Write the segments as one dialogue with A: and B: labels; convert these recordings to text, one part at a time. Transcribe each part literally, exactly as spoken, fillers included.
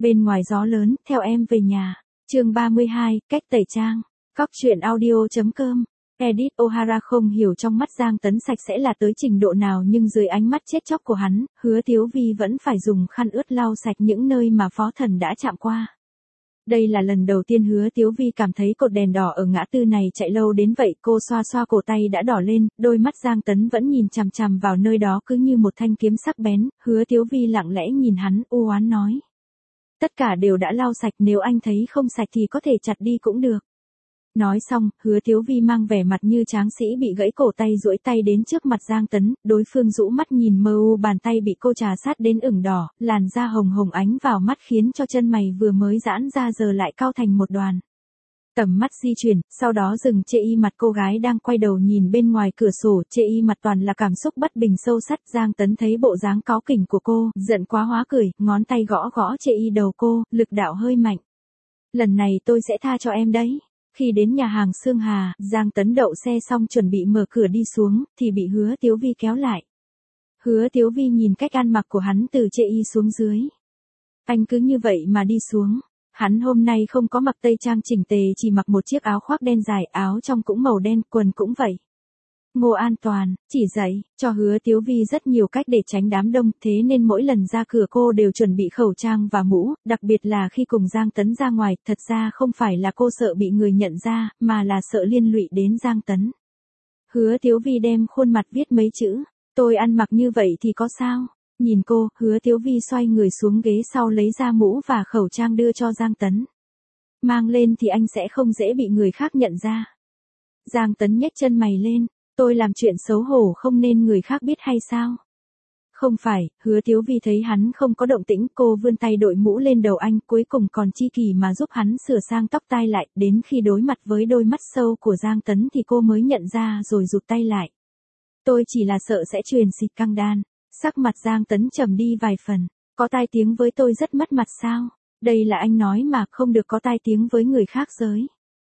A: Bên ngoài gió lớn, theo em về nhà. Chương ba mươi hai, cách tẩy trang. Cóc truyện audio.com. Edit O'Hara không hiểu trong mắt Giang Tấn sạch sẽ là tới trình độ nào, nhưng dưới ánh mắt chết chóc của hắn, Hứa Tiếu Vi vẫn phải dùng khăn ướt lau sạch những nơi mà Phó Thần đã chạm qua. Đây là lần đầu tiên Hứa Tiếu Vi cảm thấy cột đèn đỏ ở ngã tư này chạy lâu đến vậy. Cô xoa xoa cổ tay đã đỏ lên, đôi mắt Giang Tấn vẫn nhìn chằm chằm vào nơi đó cứ như một thanh kiếm sắc bén. Hứa Tiếu Vi lặng lẽ nhìn hắn, u oán nói: tất cả đều đã lau sạch, nếu anh thấy không sạch thì có thể chặt đi cũng được. Nói xong, Hứa Tiếu Vi mang vẻ mặt như tráng sĩ bị gãy cổ tay duỗi tay đến trước mặt Giang Tấn, đối phương rũ mắt nhìn mơ u, bàn tay bị cô trà sát đến ửng đỏ, làn da hồng hồng ánh vào mắt khiến cho chân mày vừa mới giãn ra giờ lại cau thành một đoàn. Tầm mắt di chuyển, sau đó dừng chê y mặt cô gái đang quay đầu nhìn bên ngoài cửa sổ, chê y mặt toàn là cảm xúc bất bình sâu sắc. Giang Tấn thấy bộ dáng cáu kỉnh của cô, giận quá hóa cười, ngón tay gõ gõ chê y đầu cô, lực đạo hơi mạnh. Lần này tôi sẽ tha cho em đấy. Khi đến nhà hàng Sương Hà, Giang Tấn đậu xe xong chuẩn bị mở cửa đi xuống, thì bị Hứa Tiếu Vi kéo lại. Hứa Tiếu Vi nhìn cách ăn mặc của hắn từ chê y xuống dưới. Anh cứ như vậy mà đi xuống. Hắn hôm nay không có mặc tây trang chỉnh tề, chỉ mặc một chiếc áo khoác đen dài, áo trong cũng màu đen, quần cũng vậy. Ngô An Toàn chỉ dạy cho Hứa Tiếu Vi rất nhiều cách để tránh đám đông, thế nên mỗi lần ra cửa cô đều chuẩn bị khẩu trang và mũ, đặc biệt là khi cùng Giang Tấn ra ngoài. Thật ra không phải là cô sợ bị người nhận ra, mà là sợ liên lụy đến Giang Tấn. Hứa Tiếu Vi đem khuôn mặt viết mấy chữ: tôi ăn mặc như vậy thì có sao? Nhìn cô, Hứa Tiếu Vi xoay người xuống ghế sau lấy ra mũ và khẩu trang đưa cho Giang Tấn. Mang lên thì anh sẽ không dễ bị người khác nhận ra. Giang Tấn nhếch chân mày lên: tôi làm chuyện xấu hổ không nên người khác biết hay sao? Không phải. Hứa Tiếu Vi thấy hắn không có động tĩnh, cô vươn tay đội mũ lên đầu anh, cuối cùng còn chi kỳ mà giúp hắn sửa sang tóc tai lại, đến khi đối mặt với đôi mắt sâu của Giang Tấn thì cô mới nhận ra rồi rụt tay lại. Tôi chỉ là sợ sẽ truyền xịt căng đan. Sắc mặt Giang Tấn trầm đi vài phần. Có tai tiếng với tôi rất mất mặt sao? Đây là anh nói mà, không được có tai tiếng với người khác giới.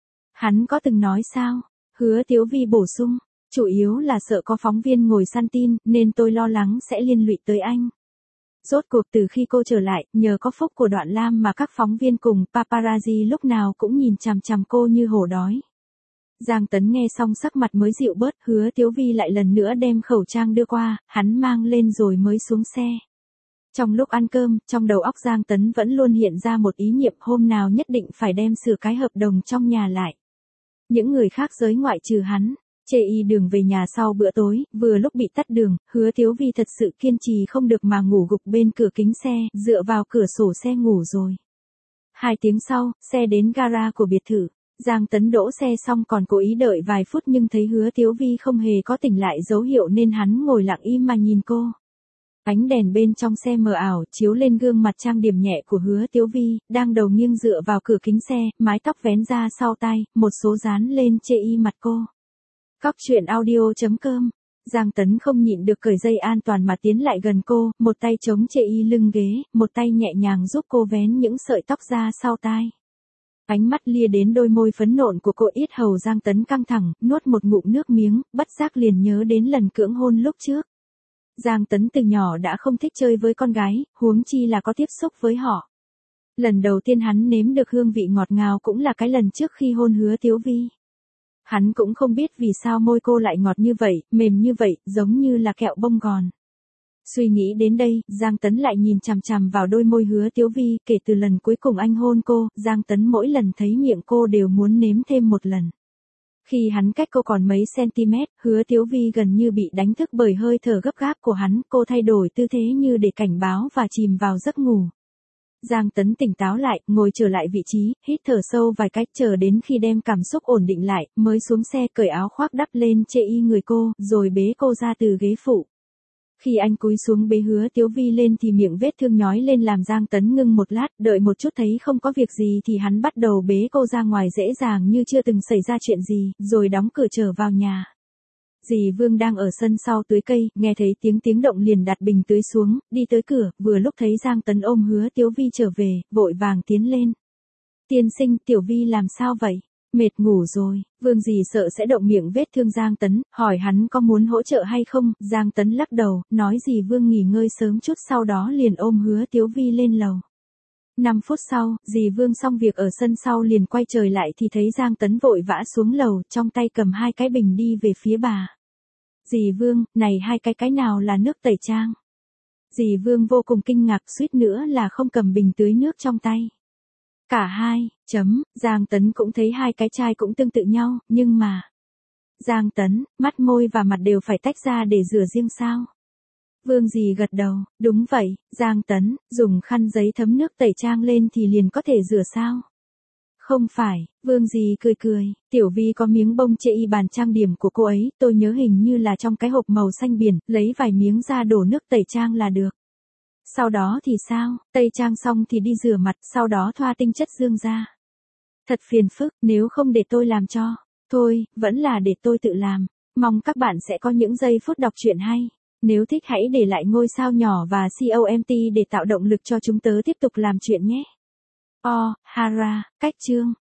A: Hắn có từng nói sao? Hứa Tiếu Vi bổ sung: chủ yếu là sợ có phóng viên ngồi săn tin, nên tôi lo lắng sẽ liên lụy tới anh. Rốt cuộc từ khi cô trở lại, nhờ có phúc của Đoạn Lam mà các phóng viên cùng paparazzi lúc nào cũng nhìn chằm chằm cô như hổ đói. Giang Tấn nghe xong sắc mặt mới dịu bớt. Hứa Tiếu Vi lại lần nữa đem khẩu trang đưa qua, hắn mang lên rồi mới xuống xe. Trong lúc ăn cơm, trong đầu óc Giang Tấn vẫn luôn hiện ra một ý niệm, hôm nào nhất định phải đem sửa cái hợp đồng trong nhà lại. Những người khác giới ngoại trừ hắn. Chê y đường về nhà sau bữa tối, vừa lúc bị tắt đường, Hứa Tiếu Vi thật sự kiên trì không được mà ngủ gục bên cửa kính xe, dựa vào cửa sổ xe ngủ rồi. Hai tiếng sau, xe đến gara của biệt thự. Giang Tấn đỗ xe xong còn cố ý đợi vài phút nhưng thấy Hứa Tiếu Vi không hề có tỉnh lại dấu hiệu nên hắn ngồi lặng im mà nhìn cô. Ánh đèn bên trong xe mờ ảo chiếu lên gương mặt trang điểm nhẹ của Hứa Tiếu Vi, đang đầu nghiêng dựa vào cửa kính xe, mái tóc vén ra sau tai, một số dán lên chê y mặt cô. Cóc truyện audio.com. Giang Tấn không nhịn được cởi dây an toàn mà tiến lại gần cô, một tay chống chê y lưng ghế, một tay nhẹ nhàng giúp cô vén những sợi tóc ra sau tai. Ánh mắt lia đến đôi môi phấn nộn của cô, yết hầu Giang Tấn căng thẳng, nuốt một ngụm nước miếng, bất giác liền nhớ đến lần cưỡng hôn lúc trước. Giang Tấn từ nhỏ đã không thích chơi với con gái, huống chi là có tiếp xúc với họ. Lần đầu tiên hắn nếm được hương vị ngọt ngào cũng là cái lần trước khi hôn Hứa Tiếu Vi. Hắn cũng không biết vì sao môi cô lại ngọt như vậy, mềm như vậy, giống như là kẹo bông gòn. Suy nghĩ đến đây, Giang Tấn lại nhìn chằm chằm vào đôi môi Hứa Tiếu Vi, kể từ lần cuối cùng anh hôn cô, Giang Tấn mỗi lần thấy miệng cô đều muốn nếm thêm một lần. Khi hắn cách cô còn mấy cm, Hứa Tiếu Vi gần như bị đánh thức bởi hơi thở gấp gáp của hắn, cô thay đổi tư thế như để cảnh báo và chìm vào giấc ngủ. Giang Tấn tỉnh táo lại, ngồi trở lại vị trí, hít thở sâu vài cách, chờ đến khi đem cảm xúc ổn định lại, mới xuống xe cởi áo khoác đắp lên chê y người cô, rồi bế cô ra từ ghế phụ. Khi anh cúi xuống bế Hứa Tiếu Vi lên thì miệng vết thương nhói lên làm Giang Tấn ngưng một lát, đợi một chút thấy không có việc gì thì hắn bắt đầu bế cô ra ngoài dễ dàng như chưa từng xảy ra chuyện gì, rồi đóng cửa trở vào nhà. Dì Vương đang ở sân sau tưới cây, nghe thấy tiếng tiếng động liền đặt bình tưới xuống, đi tới cửa, vừa lúc thấy Giang Tấn ôm Hứa Tiếu Vi trở về, vội vàng tiến lên. Tiên sinh, Tiểu Vi làm sao vậy? Mệt ngủ rồi. Vương dì sợ sẽ động miệng vết thương Giang Tấn, hỏi hắn có muốn hỗ trợ hay không. Giang Tấn lắc đầu, nói dì Vương nghỉ ngơi sớm chút, sau đó liền ôm Hứa Tiếu Vi lên lầu. năm phút sau, dì Vương xong việc ở sân sau liền quay trời lại thì thấy Giang Tấn vội vã xuống lầu, trong tay cầm hai cái bình đi về phía bà. Dì Vương, này hai cái cái nào là nước tẩy trang? Dì Vương vô cùng kinh ngạc, suýt nữa là không cầm bình tưới nước trong tay. Cả hai, chấm, Giang Tấn cũng thấy hai cái chai cũng tương tự nhau, nhưng mà... Giang Tấn, mắt môi và mặt đều phải tách ra để rửa riêng sao? Vương dì gật đầu, đúng vậy, Giang Tấn, dùng khăn giấy thấm nước tẩy trang lên thì liền có thể rửa sao? Không phải, Vương dì cười cười, Tiểu Vi có miếng bông chê y bàn trang điểm của cô ấy, tôi nhớ hình như là trong cái hộp màu xanh biển, lấy vài miếng ra đổ nước tẩy trang là được. Sau đó thì sao, tẩy trang xong thì đi rửa mặt, sau đó thoa tinh chất dương ra. Thật phiền phức, nếu không để tôi làm cho. Thôi, vẫn là để tôi tự làm. Mong các bạn sẽ có những giây phút đọc truyện hay. Nếu thích hãy để lại ngôi sao nhỏ và comment để tạo động lực cho chúng tớ tiếp tục làm chuyện nhé. Oh, Hara, cách chương.